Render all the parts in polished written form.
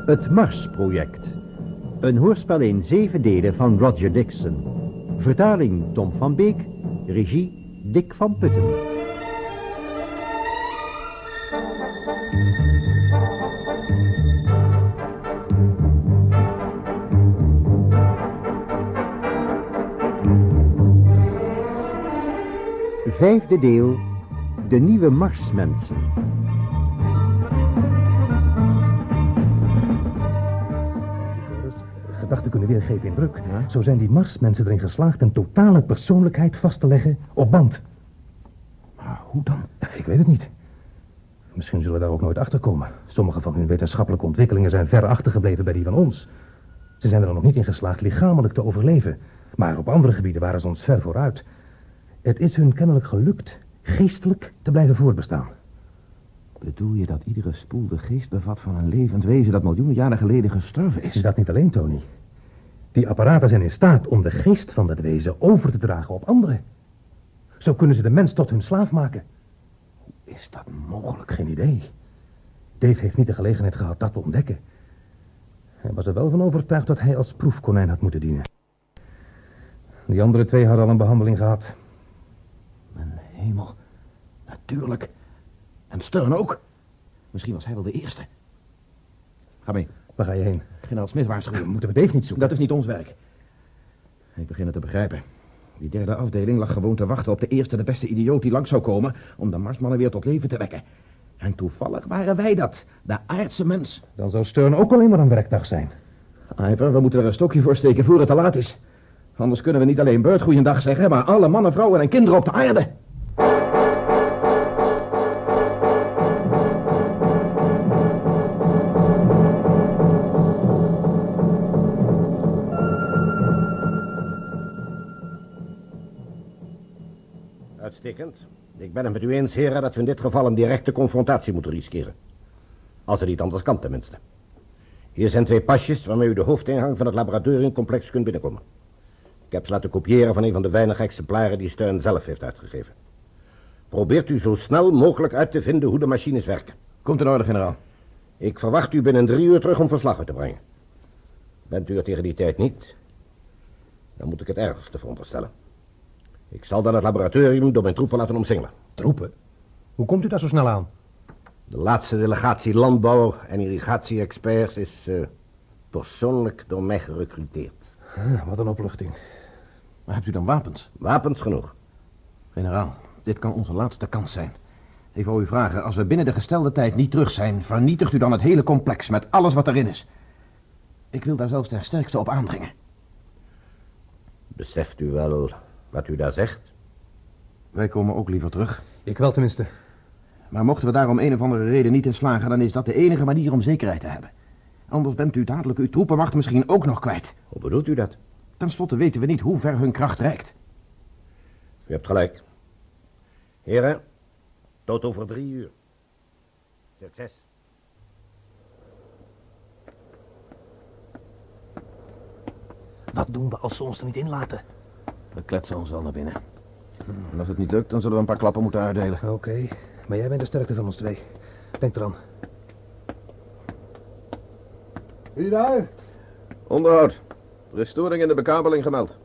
Het Mars-project. Een hoorspel in 7 delen van Roger Dixon. Vertaling Tom van Beek. Regie Dick van Putten. Vijfde deel. De nieuwe Marsmensen. Gedachten kunnen weergeven in druk. Ja? Zo zijn die Marsmensen erin geslaagd een totale persoonlijkheid vast te leggen op band. Maar hoe dan? Ik weet het niet. Misschien zullen we daar ook nooit achter komen. Sommige van hun wetenschappelijke ontwikkelingen zijn ver achtergebleven bij die van ons. Ze zijn er nog niet in geslaagd lichamelijk te overleven. Maar op andere gebieden waren ze ons ver vooruit. Het is hun kennelijk gelukt geestelijk te blijven voortbestaan. Bedoel je dat iedere spoel de geest bevat van een levend wezen dat miljoenen jaren geleden gestorven is? Dat niet alleen, Tony. Die apparaten zijn in staat om de geest van dat wezen over te dragen op anderen. Zo kunnen ze de mens tot hun slaaf maken. Hoe is dat mogelijk? Geen idee. Dave heeft niet de gelegenheid gehad dat te ontdekken. Hij was er wel van overtuigd dat hij als proefkonijn had moeten dienen. Die andere 2 hadden al een behandeling gehad. Mijn hemel. Natuurlijk. En Stern ook. Misschien was hij wel de eerste. Ga mee. Waar ga je heen? Generaal Smith waarschuwen. Moeten we Dave niet zoeken? Dat is niet ons werk. Ik begin het te begrijpen. Die 3e afdeling lag gewoon te wachten op de eerste de beste idioot die langs zou komen om de Marsmannen weer tot leven te wekken. En toevallig waren wij dat. De aardse mens. Dan zou Stern ook alleen maar een werkdag zijn. Ivor, we moeten er een stokje voor steken voor het te laat is. Anders kunnen we niet alleen Bert goeiedag zeggen, maar alle mannen, vrouwen en kinderen op de aarde. Uitstekend. Ik ben het met u eens, heren, dat we in dit geval een directe confrontatie moeten riskeren. Als het niet anders kan, tenminste. Hier zijn 2 pasjes waarmee u de hoofdingang van het laboratoriumcomplex kunt binnenkomen. Ik heb ze laten kopiëren van een van de weinige exemplaren die Stern zelf heeft uitgegeven. Probeert u zo snel mogelijk uit te vinden hoe de machines werken. Komt in orde, generaal. Ik verwacht u binnen 3 uur terug om verslag uit te brengen. Bent u er tegen die tijd niet, dan moet ik het ergste veronderstellen. Ik zal dan het laboratorium door mijn troepen laten omsingelen. Troepen? Hoe komt u daar zo snel aan? De laatste delegatie landbouw en irrigatie-experts is persoonlijk door mij gerecruiteerd. Wat een opluchting. Maar hebt u dan wapens? Wapens genoeg. Generaal, dit kan onze laatste kans zijn. Ik wou u vragen, als we binnen de gestelde tijd niet terug zijn, vernietigt u dan het hele complex met alles wat erin is. Ik wil daar zelfs ten sterkste op aandringen. Beseft u wel wat u daar zegt? Wij komen ook liever terug. Ik wel tenminste. Maar mochten we daar om een of andere reden niet in slagen, dan is dat de enige manier om zekerheid te hebben. Anders bent u dadelijk uw troepenmacht misschien ook nog kwijt. Hoe bedoelt u dat? Ten slotte weten we niet hoe ver hun kracht reikt. U hebt gelijk. Heren, tot over 3 uur. Succes. Wat doen we als ze ons er niet in laten? We kletsen ons al naar binnen. En als het niet lukt, dan zullen we een paar klappen moeten uitdelen. Oké, maar jij bent de sterkte van ons 2. Denk eraan. Wie daar? Onderhoud. Er is storing in de bekabeling gemeld.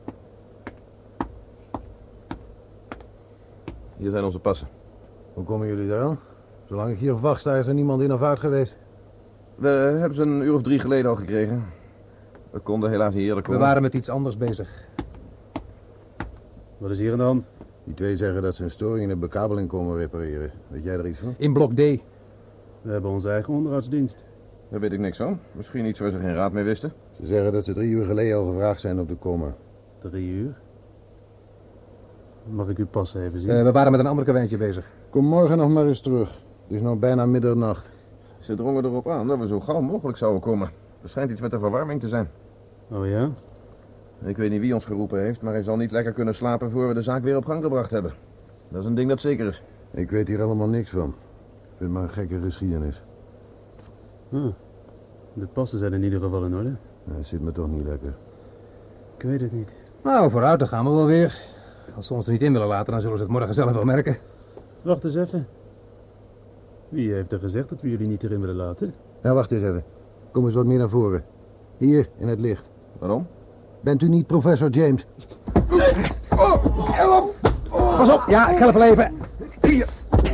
Hier zijn onze passen. Hoe komen jullie daar aan? Zolang ik hier op wacht sta, is er niemand in of uit geweest. We hebben ze een uur of 3 geleden al gekregen. We konden helaas niet eerder komen. We waren met iets anders bezig. Wat is hier aan de hand? Die 2 zeggen dat ze een storing in de bekabeling komen repareren. Weet jij er iets van? In blok D. We hebben onze eigen onderhoudsdienst. Daar weet ik niks van. Misschien iets waar ze geen raad mee wisten. Ze zeggen dat ze 3 uur geleden al gevraagd zijn om te komen. 3 uur? Mag ik uw pas even zien? We waren met een ander karweitje bezig. Kom morgen nog maar eens terug. Het is nou bijna middernacht. Ze drongen erop aan dat we zo gauw mogelijk zouden komen. Er schijnt iets met de verwarming te zijn. Oh ja? Ik weet niet wie ons geroepen heeft, maar hij zal niet lekker kunnen slapen voor we de zaak weer op gang gebracht hebben. Dat is een ding dat zeker is. Ik weet hier allemaal niks van. Ik vind het maar een gekke geschiedenis. De passen zijn in ieder geval in orde. Het zit me toch niet lekker. Ik weet het niet. Nou, vooruit, dan gaan we wel weer. Als ze ons er niet in willen laten, dan zullen ze het morgen zelf wel merken. Wacht eens even. Wie heeft er gezegd dat we jullie niet erin willen laten? Ja, wacht eens even. Kom eens wat meer naar voren. Hier, in het licht. Waarom? Bent u niet professor James? Pas op, ja, ik help wel even. Hier.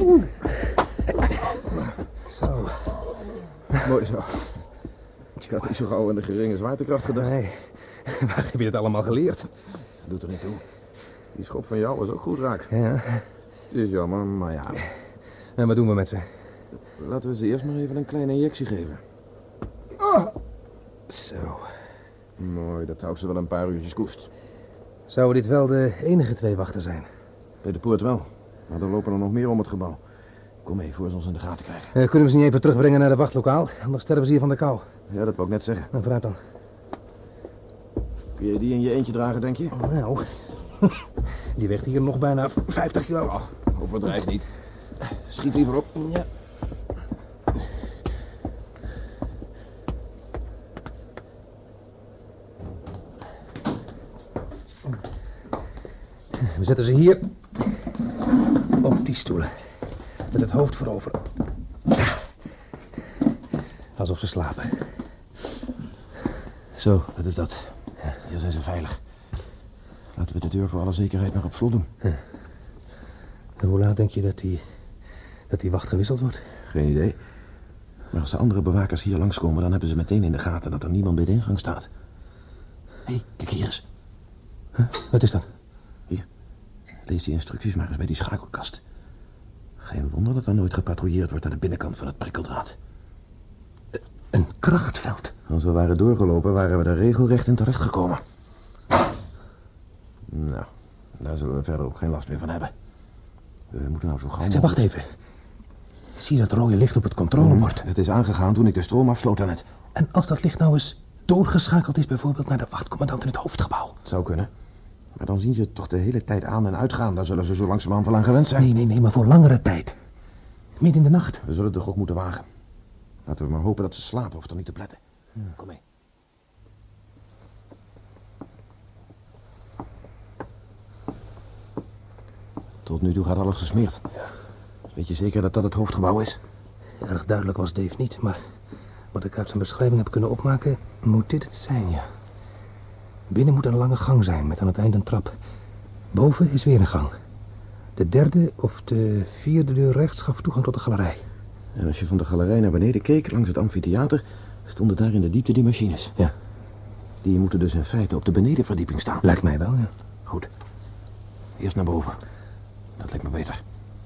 Zo. Mooi zo. Ik had niet zo gauw aan de geringe zwaartekracht gedacht. Nee, waar heb je het allemaal geleerd? Doet er niet toe. Die schop van jou was ook goed raak. Ja. Het is jammer, maar ja. En wat doen we met ze? Laten we ze eerst maar even een kleine injectie geven. Zo. Mooi, dat houdt ze wel een paar uurtjes koest. Zouden dit wel de enige 2 wachten zijn? Bij de poort wel. Maar er lopen er nog meer om het gebouw. Kom mee, voor ze ons in de gaten krijgen. Kunnen we ze niet even terugbrengen naar de wachtlokaal? Anders sterven ze hier van de kou. Ja, dat wou ik net zeggen. Nou, vooruit dan. Kun je die in je eentje dragen, denk je? Nou, die weegt hier nog bijna 50 kilo. Oh, overdrijf niet. Schiet liever op. Ja. We zetten ze hier op die stoelen. Met het hoofd voorover. Alsof ze slapen. Zo, dat is dat. Hier zijn ze veilig. Laten we de deur voor alle zekerheid nog op slot doen. En hoe laat denk je dat die wacht gewisseld wordt? Geen idee. Maar als de andere bewakers hier langskomen, dan hebben ze meteen in de gaten dat er niemand bij de ingang staat. Hé, kijk hier eens. Huh? Wat is dat? Hier. Lees die instructies maar eens bij die schakelkast. Geen wonder dat er nooit gepatrouilleerd wordt aan de binnenkant van het prikkeldraad. Een krachtveld. Als we waren doorgelopen, waren we er regelrecht in terechtgekomen. Nou, daar zullen we verder ook geen last meer van hebben. We moeten nou zo gauw mogelijk... Wacht even. Zie je dat rode licht op het controlebord? Het is aangegaan toen ik de stroom afsloot daarnet. En als dat licht nou eens doorgeschakeld is, bijvoorbeeld naar de wachtcommandant in het hoofdgebouw? Het zou kunnen. Maar dan zien ze het toch de hele tijd aan en uitgaan. Daar zullen ze zo langzamerhand wel aan gewend zijn. Nee, maar voor langere tijd. Midden in de nacht. We zullen de gok moeten wagen. Laten we maar hopen dat ze slapen of er niet te pletten. Kom mee. Tot nu toe gaat alles gesmeerd. Ja. Weet je zeker dat dat het hoofdgebouw is? Erg duidelijk was Dave niet, maar wat ik uit zijn beschrijving heb kunnen opmaken, moet dit het zijn, ja. Binnen moet een lange gang zijn, met aan het eind een trap. Boven is weer een gang. De 3e of de 4e deur rechts gaf toegang tot de galerij. En als je van de galerij naar beneden keek, langs het amfitheater, stonden daar in de diepte die machines. Ja. Die moeten dus in feite op de benedenverdieping staan. Lijkt mij wel, ja. Goed. Eerst naar boven. Dat lijkt me beter.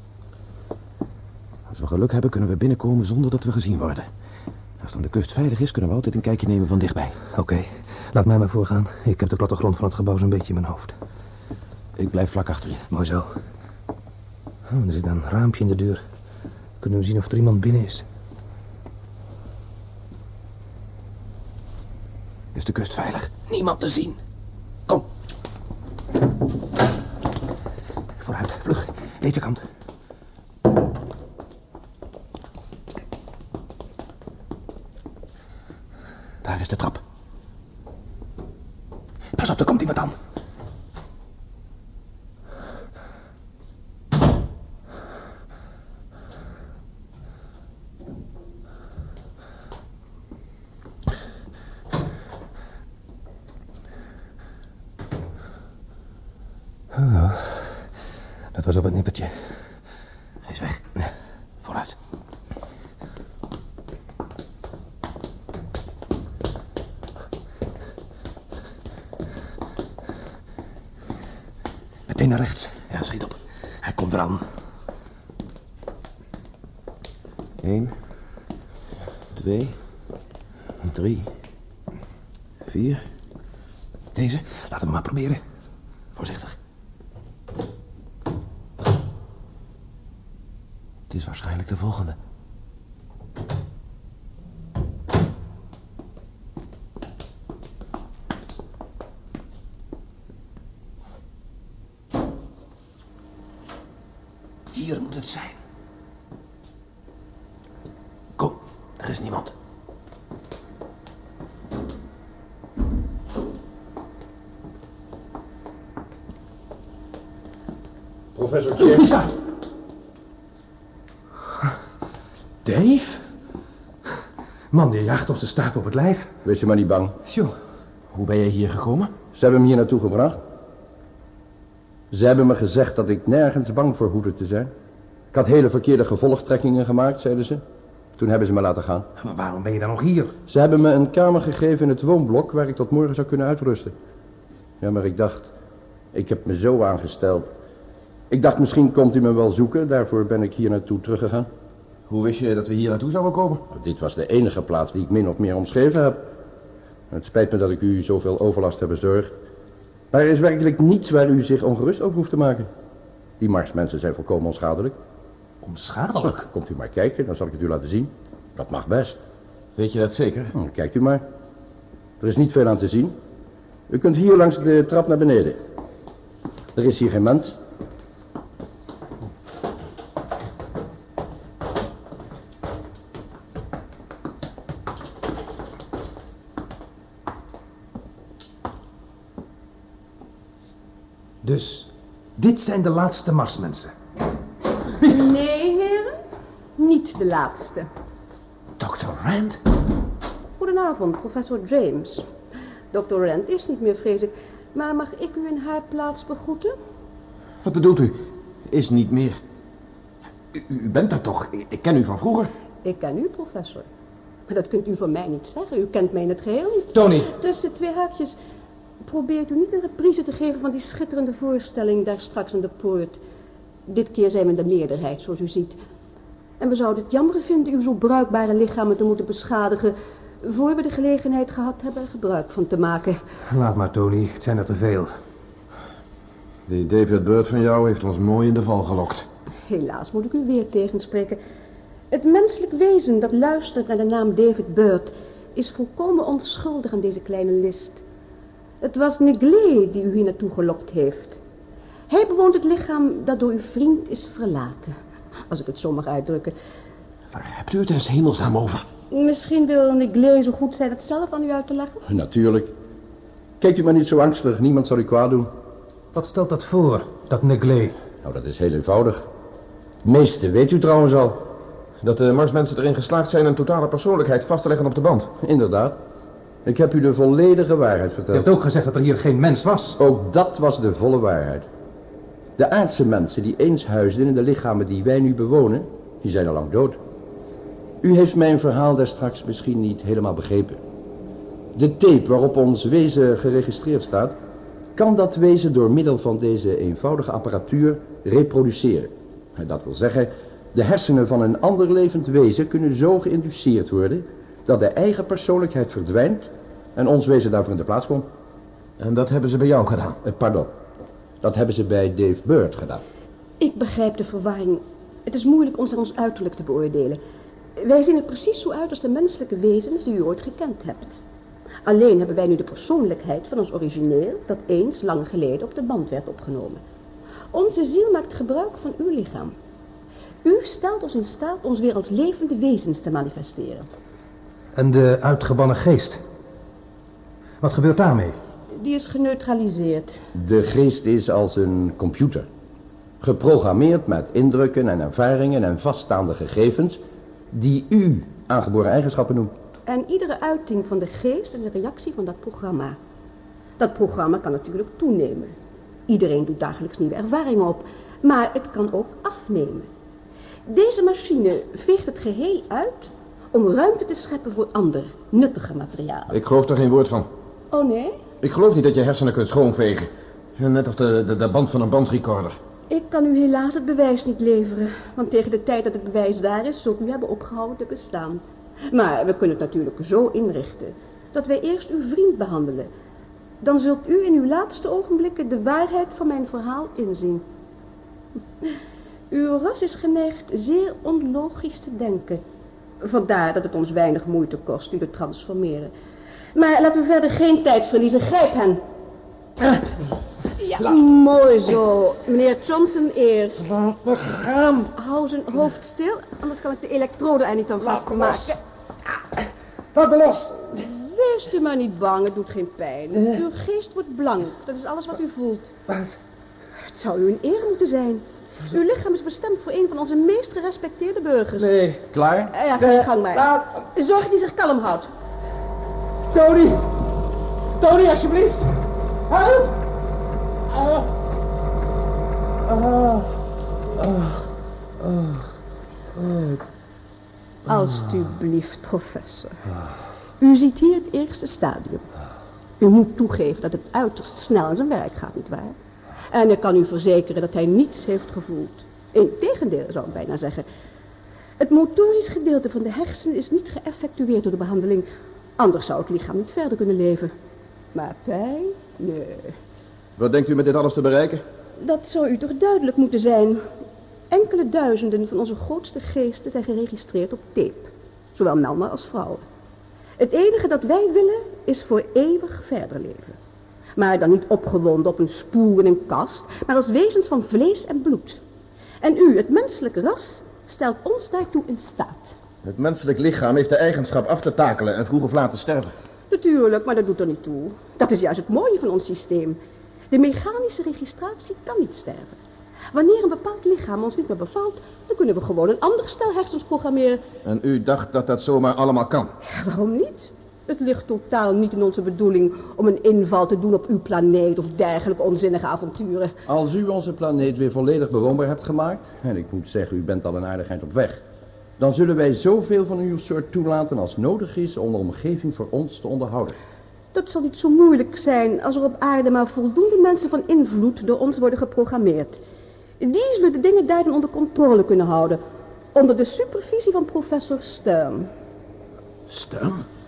Als we geluk hebben, kunnen we binnenkomen zonder dat we gezien worden. Als dan de kust veilig is, kunnen we altijd een kijkje nemen van dichtbij. Oké, laat mij maar voorgaan. Ik heb de plattegrond van het gebouw zo'n beetje in mijn hoofd. Ik blijf vlak achter je. Mooi zo. Oh, er zit een raampje in de deur. Kunnen we zien of er iemand binnen is? Is de kust veilig? Niemand te zien. Kom. Vooruit, vlug. Deze kant. Daar is de trap. Pas op, er komt iemand aan. Oh, dat was op het nippertje. Hij is weg. Ja. Vooruit. Meteen naar rechts. Ja, schiet op. Hij komt eraan. 1, 2, 3, 4. Deze? Laten we maar proberen. Voorzichtig. Het is waarschijnlijk de volgende. Hier moet het zijn. Kom, er is niemand. Professor James. Dave? Man, je jaagt op zijn staart op het lijf. Wees je maar niet bang. Joh. Hoe ben je hier gekomen? Ze hebben me hier naartoe gebracht. Ze hebben me gezegd dat ik nergens bang voor hoefde te zijn. Ik had hele verkeerde gevolgtrekkingen gemaakt, zeiden ze. Toen hebben ze me laten gaan. Maar waarom ben je dan nog hier? Ze hebben me een kamer gegeven in het woonblok waar ik tot morgen zou kunnen uitrusten. Ja, maar ik heb me zo aangesteld. Ik dacht, misschien komt u me wel zoeken. Daarvoor ben ik hier naartoe teruggegaan. Hoe wist je dat we hier naartoe zouden komen? Dit was de enige plaats die ik min of meer omschreven heb. Het spijt me dat ik u zoveel overlast heb bezorgd. Maar er is werkelijk niets waar u zich ongerust over hoeft te maken. Die Marsmensen zijn volkomen onschadelijk. Onschadelijk? Komt u maar kijken, dan zal ik het u laten zien. Dat mag best. Weet je dat zeker? Kijkt u maar. Er is niet veel aan te zien. U kunt hier langs de trap naar beneden. Er is hier geen mens. Dus, dit zijn de laatste Marsmensen. Nee, heren. Niet de laatste. Dr. Rand? Goedenavond, professor James. Dr. Rand is niet meer, vrees ik. Maar mag ik u in haar plaats begroeten? Wat bedoelt u? Is niet meer. U bent er toch? Ik ken u van vroeger. Ik ken u, professor. Maar dat kunt u van mij niet zeggen. U kent mij in het geheel niet. Tony. Tussen twee haakjes. Probeert u niet een reprise te geven van die schitterende voorstelling daar straks aan de poort. Dit keer zijn we in de meerderheid, zoals u ziet. En we zouden het jammer vinden uw zo bruikbare lichamen te moeten beschadigen, voor we de gelegenheid gehad hebben er gebruik van te maken. Laat maar, Tony. Het zijn er te veel. Die David Byrd van jou heeft ons mooi in de val gelokt. Helaas moet ik u weer tegenspreken. Het menselijk wezen dat luistert naar de naam David Byrd is volkomen onschuldig aan deze kleine list. Het was Negley die u hier naartoe gelokt heeft. Hij bewoont het lichaam dat door uw vriend is verlaten. Als ik het zo mag uitdrukken. Waar hebt u het in 's hemelsnaam over? Misschien wil Negley zo goed zijn het zelf aan u uit te leggen. Natuurlijk. Kijk u maar niet zo angstig. Niemand zal u kwaad doen. Wat stelt dat voor, dat Negley? Nou, dat is heel eenvoudig. Het meeste weet u trouwens al. Dat de Marsmensen erin geslaagd zijn een totale persoonlijkheid vast te leggen op de band. Inderdaad. Ik heb u de volledige waarheid Je verteld. hebt ook gezegd dat er hier geen mens was. Ook dat was de volle waarheid. De aardse mensen die eens huisden in de lichamen die wij nu bewonen, die zijn al lang dood. U heeft mijn verhaal daar straks misschien niet helemaal begrepen. De tape waarop ons wezen geregistreerd staat, kan dat wezen door middel van deze eenvoudige apparatuur reproduceren. Dat wil zeggen, de hersenen van een ander levend wezen kunnen zo geïnduceerd worden dat de eigen persoonlijkheid verdwijnt en ons wezen daarvoor in de plaats komt. En dat hebben ze bij jou gedaan? Pardon. Dat hebben ze bij Dave Byrd gedaan. Ik begrijp de verwarring. Het is moeilijk ons aan ons uiterlijk te beoordelen. Wij zien er precies zo uit als de menselijke wezens die u ooit gekend hebt. Alleen hebben wij nu de persoonlijkheid van ons origineel dat eens lang geleden op de band werd opgenomen. Onze ziel maakt gebruik van uw lichaam. U stelt ons in staat ons weer als levende wezens te manifesteren. En de uitgebannen geest? Wat gebeurt daarmee? Die is geneutraliseerd. De geest is als een computer. Geprogrammeerd met indrukken en ervaringen en vaststaande gegevens die u aangeboren eigenschappen noemt. En iedere uiting van de geest is een reactie van dat programma. Dat programma kan natuurlijk toenemen. Iedereen doet dagelijks nieuwe ervaringen op, maar het kan ook afnemen. Deze machine veegt het geheel uit om ruimte te scheppen voor ander, nuttige materialen. Ik geloof er geen woord van. Oh nee? Ik geloof niet dat je hersenen kunt schoonvegen. Net als de band van een bandrecorder. Ik kan u helaas het bewijs niet leveren, want tegen de tijd dat het bewijs daar is, zult u hebben opgehouden te bestaan. Maar we kunnen het natuurlijk zo inrichten dat wij eerst uw vriend behandelen. Dan zult u in uw laatste ogenblikken de waarheid van mijn verhaal inzien. Uw ras is geneigd zeer onlogisch te denken. Vandaar dat het ons weinig moeite kost u te transformeren. Maar laten we verder geen tijd verliezen. Grijp hen. Ja, mooi zo. Meneer Johnson eerst. Laat me gaan. Hou zijn hoofd stil, anders kan ik de elektrode er niet aan vastmaken. Laat me los. Wees u maar niet bang, het doet geen pijn. Uw geest wordt blank, dat is alles wat u voelt. Wat? Het zou u een eer moeten zijn. Uw lichaam is bestemd voor een van onze meest gerespecteerde burgers. Nee, klaar? Ja, ga je gang maar. Laat... Zorg dat hij zich kalm houdt. Tony! Tony, alsjeblieft! Help! Alsjeblieft, professor. U ziet hier het eerste stadium. U moet toegeven dat het uiterst snel in zijn werk gaat, nietwaar? En ik kan u verzekeren dat hij niets heeft gevoeld. Integendeel, zou ik bijna zeggen. Het motorisch gedeelte van de hersenen is niet geëffectueerd door de behandeling. Anders zou het lichaam niet verder kunnen leven. Maar pijn? Nee. Wat denkt u met dit alles te bereiken? Dat zou u toch duidelijk moeten zijn. Enkele duizenden van onze grootste geesten zijn geregistreerd op tape. Zowel mannen als vrouwen. Het enige dat wij willen is voor eeuwig verder leven. Maar dan niet opgewonden op een spoor in een kast, maar als wezens van vlees en bloed. En u, het menselijke ras, stelt ons daartoe in staat. Het menselijk lichaam heeft de eigenschap af te takelen en vroeg of laat te sterven. Natuurlijk, maar dat doet er niet toe. Dat is juist het mooie van ons systeem. De mechanische registratie kan niet sterven. Wanneer een bepaald lichaam ons niet meer bevalt, dan kunnen we gewoon een ander stel hersens programmeren. En u dacht dat dat zomaar allemaal kan? Ja, waarom niet? Het ligt totaal niet in onze bedoeling om een inval te doen op uw planeet of dergelijke onzinnige avonturen. Als u onze planeet weer volledig bewoonbaar hebt gemaakt, en ik moet zeggen, u bent al een aardigheid op weg, dan zullen wij zoveel van uw soort toelaten als nodig is om de omgeving voor ons te onderhouden. Dat zal niet zo moeilijk zijn als er op aarde maar voldoende mensen van invloed door ons worden geprogrammeerd. Die zullen de dingen daar dan onder controle kunnen houden, onder de supervisie van professor Stern. Stern?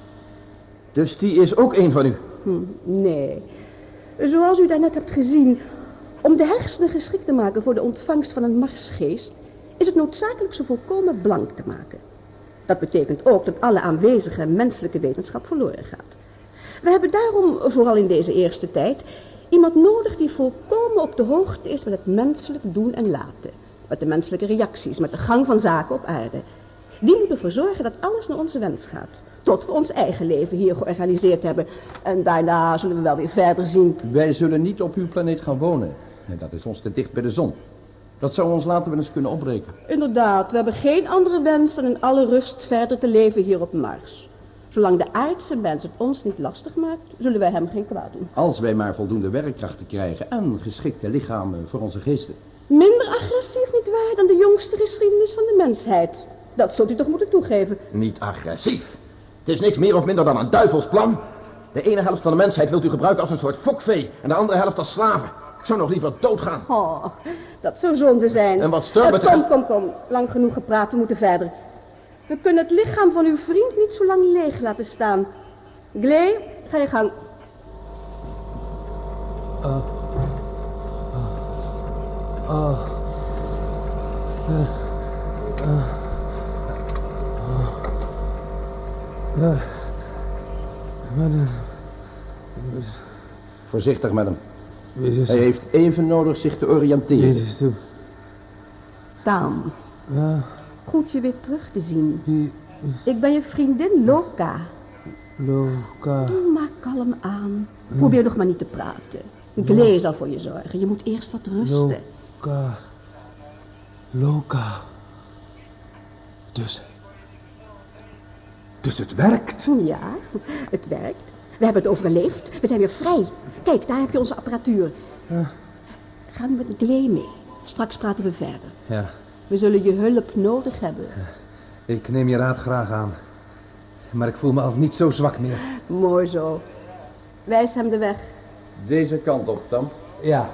Dus die is ook een van u? Nee. Zoals u daarnet hebt gezien, om de hersenen geschikt te maken voor de ontvangst van een Marsgeest, is het noodzakelijk ze volkomen blank te maken. Dat betekent ook dat alle aanwezige menselijke wetenschap verloren gaat. We hebben daarom, vooral in deze eerste tijd, iemand nodig die volkomen op de hoogte is met het menselijk doen en laten. Met de menselijke reacties, met de gang van zaken op aarde. Die moet ervoor zorgen dat alles naar onze wens gaat. Tot we ons eigen leven hier georganiseerd hebben. En daarna zullen we wel weer verder zien. Wij zullen niet op uw planeet gaan wonen. Dat is ons te dicht bij de zon. Dat zou ons later wel eens kunnen opbreken. Inderdaad, we hebben geen andere wens dan in alle rust verder te leven hier op Mars. Zolang de aardse mens het ons niet lastig maakt, zullen wij hem geen kwaad doen. Als wij maar voldoende werkkrachten krijgen en geschikte lichamen voor onze geesten. Minder agressief, nietwaar, dan de jongste geschiedenis van de mensheid. Dat zult u toch moeten toegeven. Niet agressief. Het is niks meer of minder dan een duivelsplan. De ene helft van de mensheid wilt u gebruiken als een soort fokvee en de andere helft als slaven. Ik zou nog liever doodgaan. Oh, dat zou zonde zijn. En wat Stern betreft... Kom. Lang genoeg gepraat, we moeten verder. We kunnen het lichaam van uw vriend niet zo lang leeg laten staan. Gley, ga je gang. Voorzichtig, madam. Hij heeft even nodig zich te oriënteren. Tam. Goed je weer terug te zien. Ik ben je vriendin Loka. Doe maar kalm aan. Probeer nog maar niet te praten. Gley zal voor je zorgen. Je moet eerst wat rusten. Loka. Dus het werkt? Ja, het werkt. We hebben het overleefd. We zijn weer vrij. Kijk, daar heb je onze apparatuur. Ga nu met Gley mee. Straks praten we verder. Ja. We zullen je hulp nodig hebben. Ik neem je raad graag aan. Maar ik voel me al niet zo zwak meer. Mooi zo. Wijs hem de weg. Deze kant op, Tam. Ja.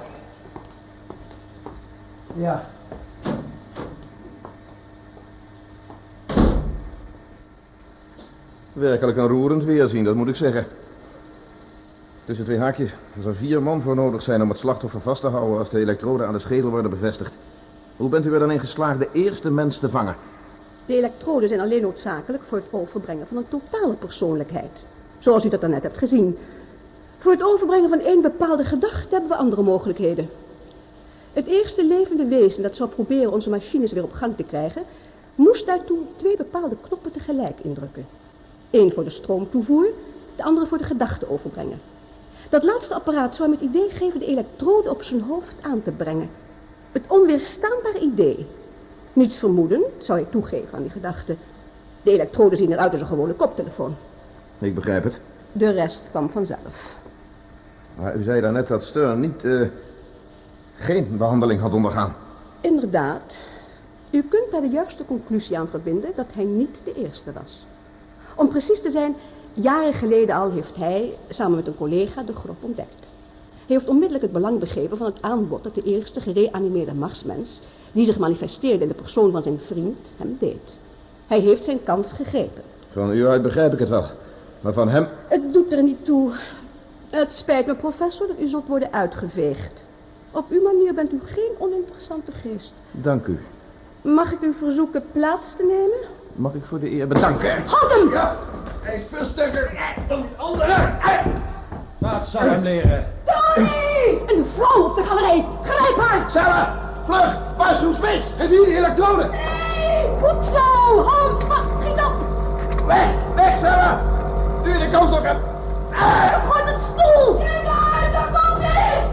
Werkelijk een roerend weerzien, dat moet ik zeggen. Tussen twee haakjes. Er zal 4 man voor nodig zijn om het slachtoffer vast te houden als de elektroden aan de schedel worden bevestigd. Hoe bent u er dan in geslaagd de eerste mens te vangen? De elektroden zijn alleen noodzakelijk voor het overbrengen van een totale persoonlijkheid. Zoals u dat daarnet hebt gezien. Voor het overbrengen van één bepaalde gedachte hebben we andere mogelijkheden. Het eerste levende wezen dat zou proberen onze machines weer op gang te krijgen, moest daartoe 2 bepaalde knoppen tegelijk indrukken. 1 voor de stroomtoevoer, de andere voor de gedachte overbrengen. Dat laatste apparaat zou hem het idee geven de elektroden op zijn hoofd aan te brengen. Het onweerstaanbare idee. Niets vermoedend, zou ik toegeven aan die gedachte. De elektroden zien eruit als een gewone koptelefoon. Ik begrijp het. De rest kwam vanzelf. Maar u zei daarnet dat Stern geen behandeling had ondergaan. Inderdaad. U kunt daar de juiste conclusie aan verbinden dat hij niet de eerste was. Om precies te zijn, jaren geleden al heeft hij, samen met een collega, de grot ontdekt. Hij heeft onmiddellijk het belang begrepen van het aanbod dat de eerste gereanimeerde Marsmens, die zich manifesteerde in de persoon van zijn vriend, hem deed. Hij heeft zijn kans gegrepen. Van u uit begrijp ik het wel. Maar van hem... Het doet er niet toe. Het spijt me, professor, dat u zult worden uitgeveegd. Op uw manier bent u geen oninteressante geest. Dank u. Mag ik u verzoeken plaats te nemen? Mag ik voor de eer bedanken? Houd hem! Ja, hij is veel sterker dan die andere. Laat Sarah hem leren. Tony! Een vrouw op de galerij! Grijp haar! Sarah, vlug! Waarschuw Smith! En hier die elektroden! Nee, goed zo! Hou hem vast, schiet op! Weg! Weg, Sarah! Nu je de kans nog hebt! Ze gooit een stoel! Ja, daar komt hij!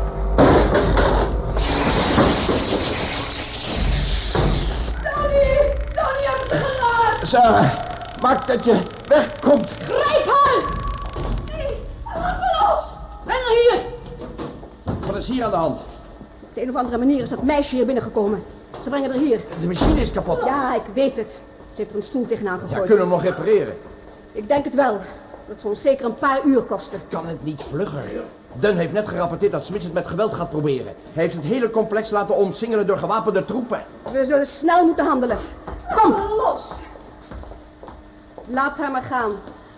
Tony heeft het geraakt! Sarah, maak dat je wegkomt! Grijp haar! Nee, laat me los! Breng haar hier! Wat is hier aan de hand? Op de een of andere manier is dat meisje hier binnengekomen. Ze brengen haar hier. De machine is kapot. Ja, ik weet het. Ze heeft er een stoel tegenaan gegooid. Ja, kunnen we hem nog repareren? Ik denk het wel. Dat zal ons zeker een paar uur kosten. Kan het niet vlugger? Dunn heeft net gerapporteerd dat Smith het met geweld gaat proberen. Hij heeft het hele complex laten omsingelen door gewapende troepen. We zullen snel moeten handelen. Kom! Los! Laat haar maar gaan.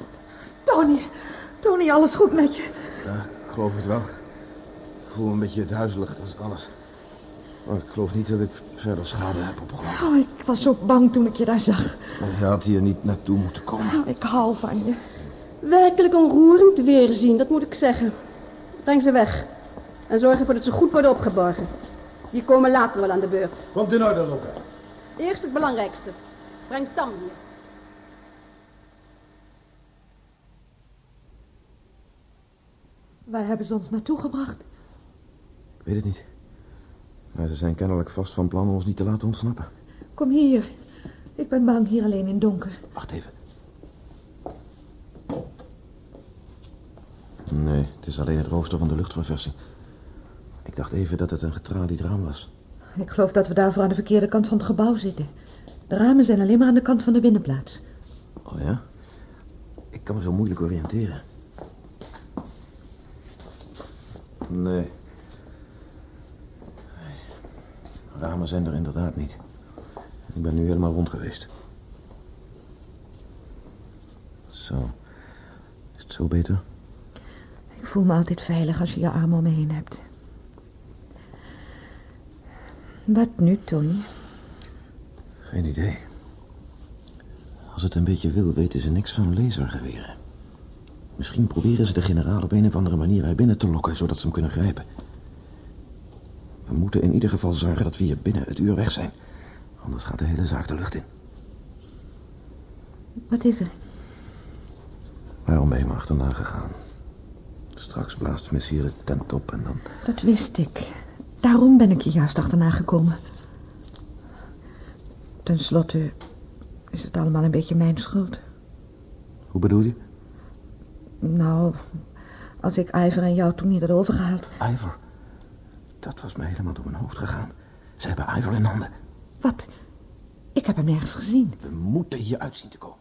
Tony, alles goed met je? Ja, ik geloof het wel. Ik voel een beetje het huizelig, dat is alles. Maar ik geloof niet dat ik verder schade heb opgelopen. Oh, ik was zo bang toen ik je daar zag. Je had hier niet naartoe moeten komen. Oh, ik hou van je. Werkelijk een roerend weerzien, dat moet ik zeggen. Breng ze weg. En zorg ervoor dat ze goed worden opgeborgen. Die komen later wel aan de beurt. Komt in orde, Luca. Eerst het belangrijkste. Breng Tam hier. Waar hebben ze ons naartoe gebracht? Ik weet het niet. Maar ze zijn kennelijk vast van plan ons niet te laten ontsnappen. Kom hier. Ik ben bang hier alleen in donker. Wacht even. Nee, het is alleen het rooster van de luchtverversing. Ik dacht even dat het een getralied raam was. Ik geloof dat we daarvoor aan de verkeerde kant van het gebouw zitten. De ramen zijn alleen maar aan de kant van de binnenplaats. Oh ja? Ik kan me zo moeilijk oriënteren. Nee. Ramen zijn er inderdaad niet. Ik ben nu helemaal rond geweest. Zo. Is het zo beter? Ik voel me altijd veilig als je je arm om me heen hebt. Wat nu, Tony? Geen idee. Als het een beetje wil, weten ze niks van lasergeweren. Misschien proberen ze de generaal op een of andere manier bij binnen te lokken, zodat ze hem kunnen grijpen. We moeten in ieder geval zorgen dat we hier binnen het uur weg zijn. Anders gaat de hele zaak de lucht in. Wat is er? Waarom ben je me achterna gegaan? Straks blaast Smith hier de tent op en dan... Dat wist ik. Daarom ben ik je juist achterna gekomen. Ten slotte is het allemaal een beetje mijn schuld. Hoe bedoel je? Nou, als ik Ivor en jou toen niet had overgehaald. Ivor? Dat was me helemaal door mijn hoofd gegaan. Ze hebben Ivor in handen. Wat? Ik heb hem nergens gezien. We moeten hier uit zien te komen.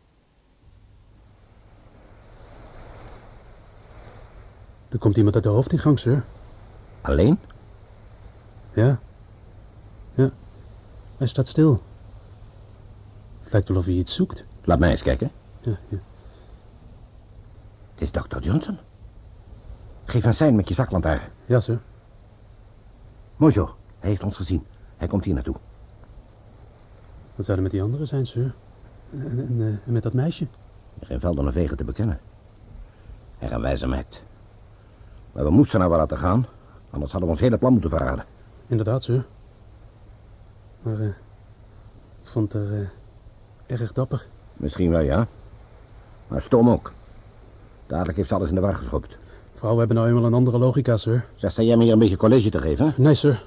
Er komt iemand uit de hoofdingang, sir. Alleen? Ja. Ja. Hij staat stil. Het lijkt wel of hij iets zoekt. Laat mij eens kijken. Ja, ja. Het is Dr. Johnson. Geef een sein met je zaklantaarn. Ja, sir. Mojo, hij heeft ons gezien. Hij komt hier naartoe. Wat zou er met die anderen zijn, sir? En met dat meisje? Geen velden of wegen te bekennen. En geen wijze meid. Maar we moesten haar wel laten gaan. Anders hadden we ons hele plan moeten verraden. Inderdaad, sir. Maar ik vond het erg dapper. Misschien wel, ja. Maar stom ook. Dadelijk heeft ze alles in de war geschopt. Vrouwen hebben nou eenmaal een andere logica, sir. Zeg, sta jij me hier een beetje college te geven? Nee, sir.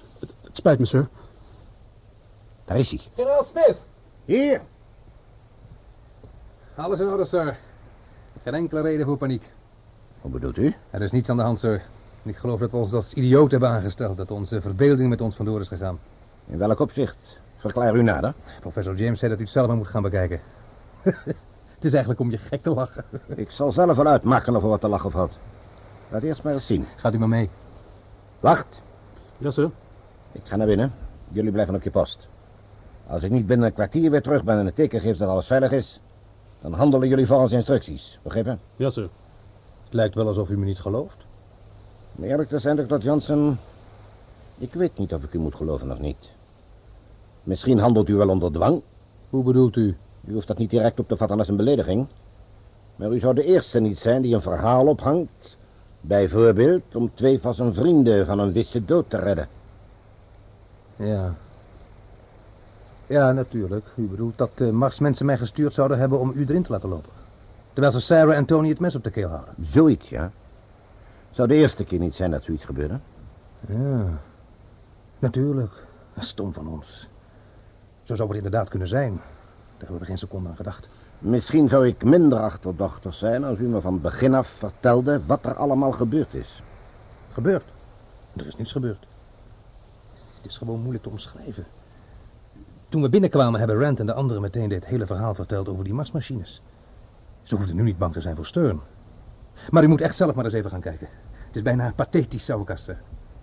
Het spijt me, sir. Daar is hij. Generaal Smith! Hier. Alles in orde, sir. Geen enkele reden voor paniek. Wat bedoelt u? Er is niets aan de hand, sir. Ik geloof dat we ons als idioot hebben aangesteld, dat onze verbeelding met ons vandoor is gegaan. In welk opzicht? Verklaar u nader. Professor James zei dat u het zelf maar moet gaan bekijken. Het is eigenlijk om je gek te lachen. Ik zal zelf wel uitmaken of er wat te lachen valt. Laat eerst maar eens zien. Gaat u maar mee. Wacht. Ja, sir. Ik ga naar binnen. Jullie blijven op je post. Als ik niet binnen een kwartier weer terug ben en een teken geef dat alles veilig is, dan handelen jullie volgens instructies. Begrepen? Ja, sir. Het lijkt wel alsof u me niet gelooft. Om eerlijk te zijn, Dr. Johnson, ik weet niet of ik u moet geloven of niet. Misschien handelt u wel onder dwang. Hoe bedoelt u? U hoeft dat niet direct op te vatten als een belediging. Maar u zou de eerste niet zijn die een verhaal ophangt, bijvoorbeeld om 2 van zijn vrienden van een wisse dood te redden. Ja. Ja, natuurlijk. U bedoelt dat de Marsmensen mij gestuurd zouden hebben om u erin te laten lopen. Terwijl ze Sarah en Tony het mes op de keel houden. Zoiets, ja. Zou de eerste keer niet zijn dat zoiets gebeurde? Ja, natuurlijk. Stom van ons. Zo zou het inderdaad kunnen zijn. Daar hebben we geen seconde aan gedacht. Misschien zou ik minder achterdochtig zijn als u me van begin af vertelde wat er allemaal gebeurd is. Gebeurd? Er is niets gebeurd. Het is gewoon moeilijk te omschrijven. Toen we binnenkwamen hebben Rand en de anderen meteen dit hele verhaal verteld over die Marsmachines. Ze hoefden nu niet bang te zijn voor Stern. Maar u moet echt zelf maar eens even gaan kijken. Het is bijna pathetisch, zou ik zeggen.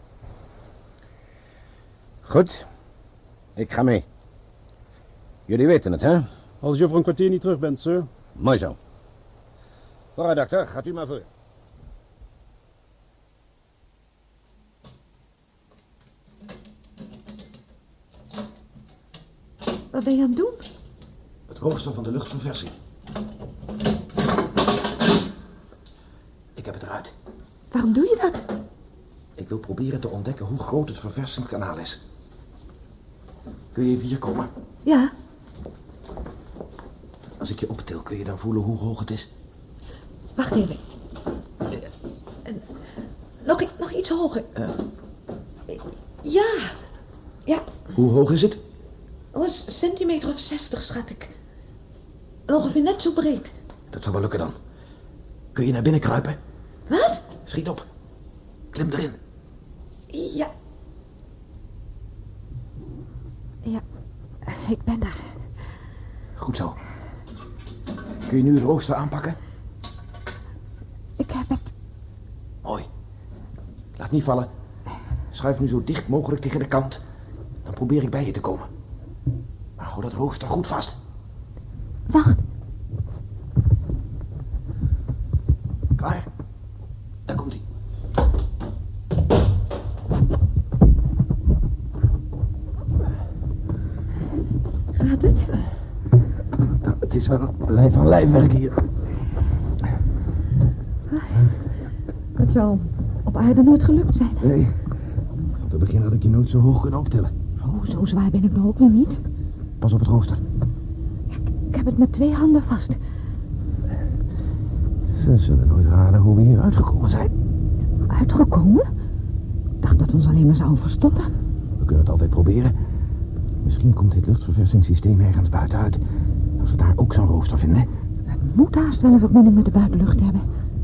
Goed. Ik ga mee. Jullie weten het, hè? Als je over een kwartier niet terug bent, sir. Mooi zo. Vooruit, dokter. Gaat u maar voor. Wat ben je aan het doen? Het rooster van de luchtverversing. Ik heb het eruit. Waarom doe je dat? Ik wil proberen te ontdekken hoe groot het verversingskanaal is. Kun je even hier komen? Ja. Als ik je optil, kun je dan voelen hoe hoog het is? Wacht even. Nog iets hoger. Ja. Ja. Hoe hoog is het? Een centimeter of 60, schat ik. En ongeveer net zo breed. Dat zal wel lukken dan. Kun je naar binnen kruipen? Wat? Schiet op. Klim erin. Ja. Ja, ik ben er. Goed zo. Kun je nu het rooster aanpakken? Ik heb het. Mooi. Laat niet vallen. Schuif nu zo dicht mogelijk tegen de kant. Dan probeer ik bij je te komen. Maar hou dat rooster goed vast. Wacht. Klaar? Daar komt hij. Gaat het? Het is wel lijf van lijfwerk hier. Het zou op aarde nooit gelukt zijn. Nee. Om te beginnen had ik je nooit zo hoog kunnen optillen. Oh, zo zwaar ben ik nog ook weer niet. Pas op het rooster. Ik heb het met 2 handen vast. Ze zullen nooit raden hoe we hier uitgekomen zijn. Uitgekomen? Ik dacht dat we ons alleen maar zouden verstoppen. We kunnen het altijd proberen. Misschien komt dit luchtverversingssysteem ergens buiten uit. Als we daar ook zo'n rooster vinden. Het moet haast wel een verbinding met de buitenlucht hebben.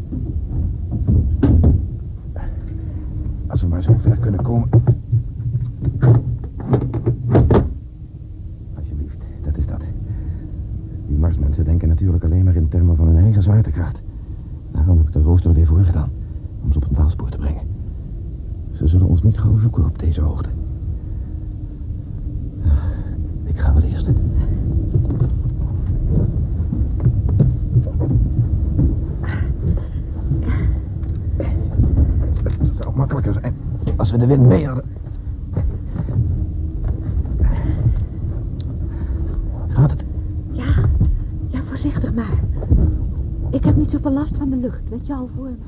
Als we maar zo ver kunnen komen. Alsjeblieft, dat is dat. Die Marsmensen denken natuurlijk alleen maar in termen van hun eigen zwaartekracht. Daarom heb ik de rooster weer voor gedaan. Om ze op een dwaalspoor te brengen. Ze zullen ons niet gauw zoeken op deze hoogte. Ik ga wel eerst. Het zou makkelijker zijn als we de wind mee hadden. Gaat het? Ja, voorzichtig maar. Ik heb niet zoveel last van de lucht, weet je al voor me.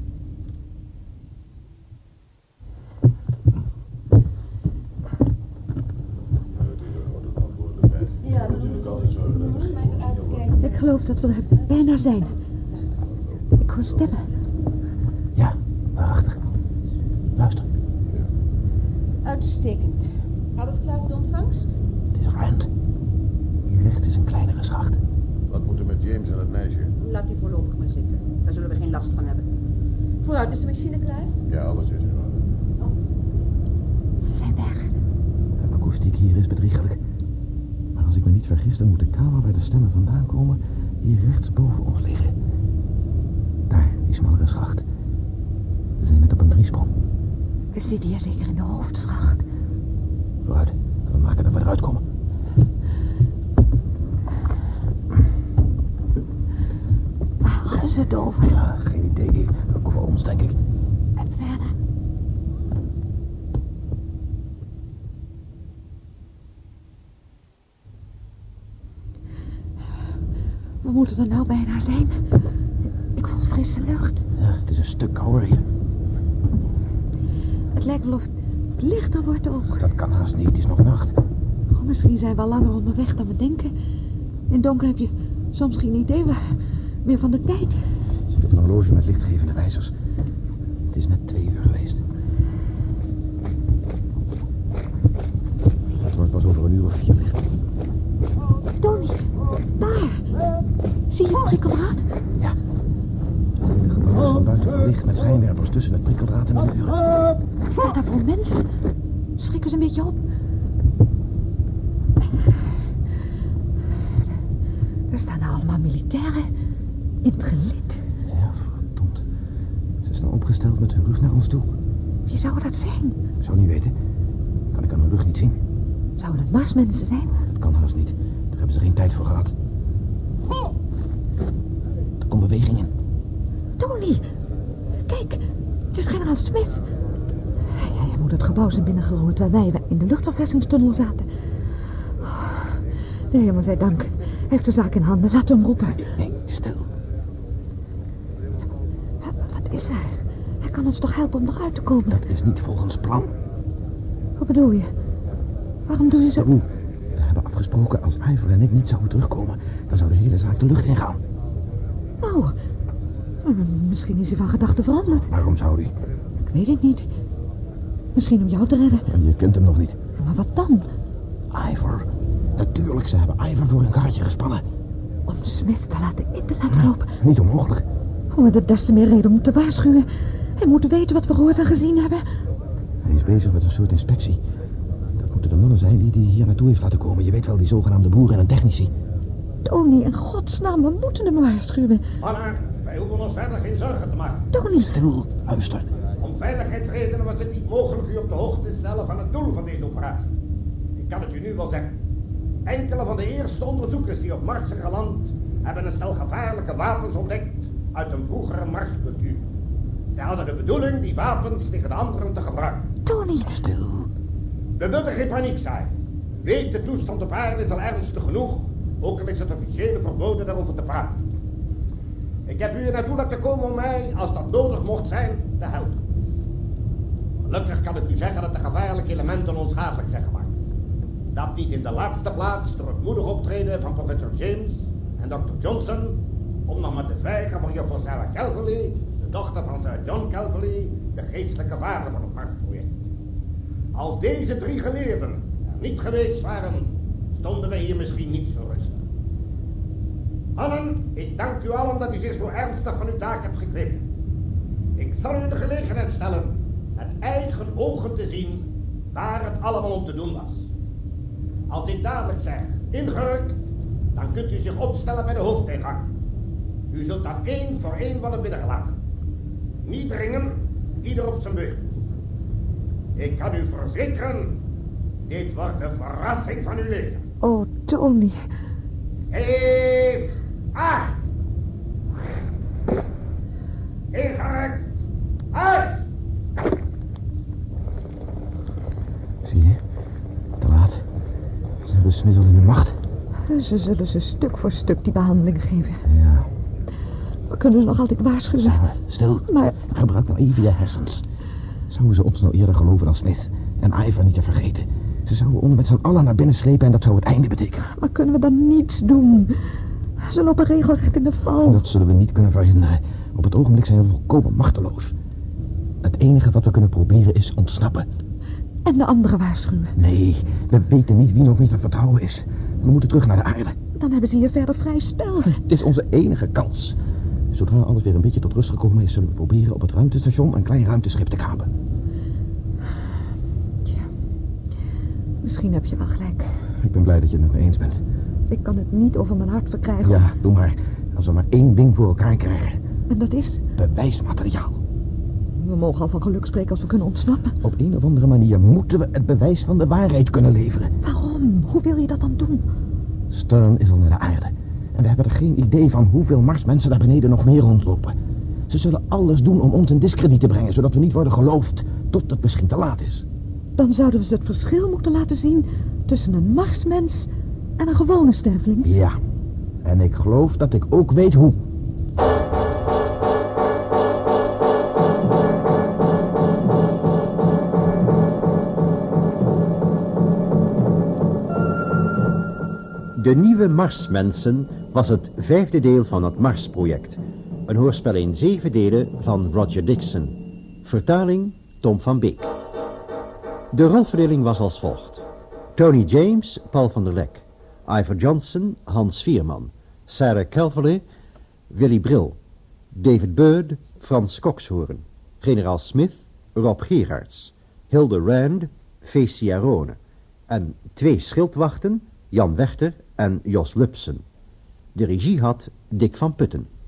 Ik geloof dat we er bijna zijn. Ik hoor stemmen. Ja, waarachtig. Luister. Uitstekend. Alles klaar voor de ontvangst? Het is Rand. Hier rechts is een kleinere schacht. Wat moet er met James en het meisje? Laat die voorlopig maar zitten. Daar zullen we geen last van hebben. Vooruit, is de machine klaar? Ja, alles is in orde. Ze zijn weg. De akoestiek hier is bedriegelijk. Maar als ik me niet vergis, dan moet de kamer waar de stemmen vandaan komen hier rechts boven ons liggen. Daar, die smallere schacht. We zijn net op een driesprong. We zitten hier zeker in de hoofdschacht. Vooruit, we maken dat we eruit komen. Waar hadden ze het over? Ja, geen idee. Over ons, denk ik. En verder? We moeten er nou bijna zijn. Ik voel frisse lucht. Ja, het is een stuk kouder hier. Het lijkt wel of het lichter wordt ook. Dat kan haast niet, het is nog nacht. Oh, misschien zijn we al langer onderweg dan we denken. In het donker heb je soms geen idee meer van de tijd. Ik heb een horloge met lichtgevende wijzers. Het is net 2 uur geweest. Het wordt pas over 1 uur of 4 licht. Tony, daar. Zie je het prikkeldraad? Ja. Het hele gebouw is van buiten verlicht met schijnwerpers tussen het prikkeldraad en de muren. Wat staat daar voor mensen? Schrikken ze een beetje op? Er staan allemaal militairen in het gelid. Ja, verdomd. Ze staan opgesteld met hun rug naar ons toe. Wie zou dat zijn? Ik zou niet weten. Kan ik aan hun rug niet zien. Zouden het Marsmensen zijn? Dat kan haast niet. Daar hebben ze geen tijd voor gehad. Er komt beweging in. Tony, kijk, het is generaal Smith. Hij moet het gebouw zijn binnengerold terwijl wij in de luchtverfrissingstunnel zaten. Oh, de hemel zij dank. Hij heeft de zaak in handen. Laat hem roepen. Nee, stil. Wat is er? Hij kan ons toch helpen om eruit te komen? Dat is niet volgens plan. Wat bedoel je? Waarom doe je zo? We hebben afgesproken, als Ivor en ik niet zouden terugkomen, dan zou de hele zaak de lucht ingaan. Oh, misschien is hij van gedachten veranderd. Waarom zou hij? Ik weet het niet. Misschien om jou te redden. Ja, je kent hem nog niet. Maar wat dan? Ivor. Natuurlijk, ze hebben Ivor voor hun kaartje gespannen. Om Smith te laten lopen. Niet onmogelijk. Oh, maar dat des te meer reden om te waarschuwen. Hij moet weten wat we gehoord en gezien hebben. Hij is bezig met een soort inspectie. Dat moeten de mannen zijn die hij hier naartoe heeft laten komen. Je weet wel, die zogenaamde boeren en technici. Tony, in godsnaam, we moeten hem waarschuwen. Mannen, wij hoeven ons verder geen zorgen te maken. Tony! Stil, luister. Om veiligheidsredenen was het niet mogelijk u op de hoogte te stellen van het doel van deze operatie. Ik kan het u nu wel zeggen. Enkele van de eerste onderzoekers die op Mars zijn geland, hebben een stel gevaarlijke wapens ontdekt uit een vroegere Marscultuur. Zij hadden de bedoeling die wapens tegen de anderen te gebruiken. Tony! Stil. We wilden geen paniek zaaien. Weet, de toestand op aarde is al ernstig genoeg, ook al is het officiële verboden daarover te praten. Ik heb u hier naartoe laten komen om mij, als dat nodig mocht zijn, te helpen. Gelukkig kan ik u zeggen dat de gevaarlijke elementen onschadelijk zijn gemaakt. Dat niet in de laatste plaats door het moedig optreden van professor James en Dr. Johnson, om nog maar te zwijgen van juffrouw Sarah Calverley, de dochter van Sir John Calverley, de geestelijke vader van het Marsproject. Als deze 3 geleerden er niet geweest waren, stonden wij hier misschien niet zo rustig. Mannen, ik dank u allen dat u zich zo ernstig van uw taak hebt gekweten. Ik zal u de gelegenheid stellen met eigen ogen te zien waar het allemaal om te doen was. Als ik dadelijk zeg, ingerukt, dan kunt u zich opstellen bij de hoofdingang. U zult dan 1 voor 1 worden binnengelaten. Niet dringen, ieder op zijn beurt. Ik kan u verzekeren, dit wordt de verrassing van uw leven. Oh, Tony. Geef 8. Ingerukt. Uit! Zie je? Te laat. Ze hebben Smith al in de macht. Ze zullen ze stuk voor stuk die behandeling geven. Ja. We kunnen ze nog altijd waarschuwen. Sarah, stil. Maar... Gebruik nou even je hersens. Zouden ze ons nou eerder geloven dan Smith? En Ivor niet te vergeten. Ze zouden ons met z'n allen naar binnen slepen en dat zou het einde betekenen. Maar kunnen we dan niets doen? Ze lopen regelrecht in de val. Dat zullen we niet kunnen verhinderen. Op het ogenblik zijn we volkomen machteloos. Het enige wat we kunnen proberen is ontsnappen. En de anderen waarschuwen. Nee, we weten niet wie nog meer te vertrouwen is. We moeten terug naar de aarde. Dan hebben ze hier verder vrij spel. Het is onze enige kans. Zodra alles weer een beetje tot rust gekomen is, zullen we proberen op het ruimtestation een klein ruimteschip te kapen. Ja, misschien heb je wel gelijk. Ik ben blij dat je het met me eens bent. Ik kan het niet over mijn hart verkrijgen. Ja, doe maar. Als we maar één ding voor elkaar krijgen. En dat is? Bewijsmateriaal. We mogen al van geluk spreken als we kunnen ontsnappen. Op een of andere manier moeten we het bewijs van de waarheid kunnen leveren. Waarom? Hoe wil je dat dan doen? Stern is al naar de aarde. En we hebben er geen idee van hoeveel Marsmensen daar beneden nog meer rondlopen. Ze zullen alles doen om ons in diskrediet te brengen, zodat we niet worden geloofd, tot het misschien te laat is. Dan zouden we ze het verschil moeten laten zien tussen een Marsmens en een gewone sterveling. Ja, en ik geloof dat ik ook weet hoe. De Nieuwe Marsmensen was het 5e deel van het Mars-project. Een hoorspel in 7 delen van Roger Dixon. Vertaling Tom van Beek. De rolverdeling was als volgt. Tony James, Paul van der Lek. Ivor Johnson, Hans Vierman. Sarah Calverley, Willy Brill. David Bird, Frans Kokshoorn. Generaal Smith, Rob Gerards. Hilde Rand, Fecia Rone. En 2 schildwachten, Jan Wechter en Jos Lupsen. De regie had Dick van Putten.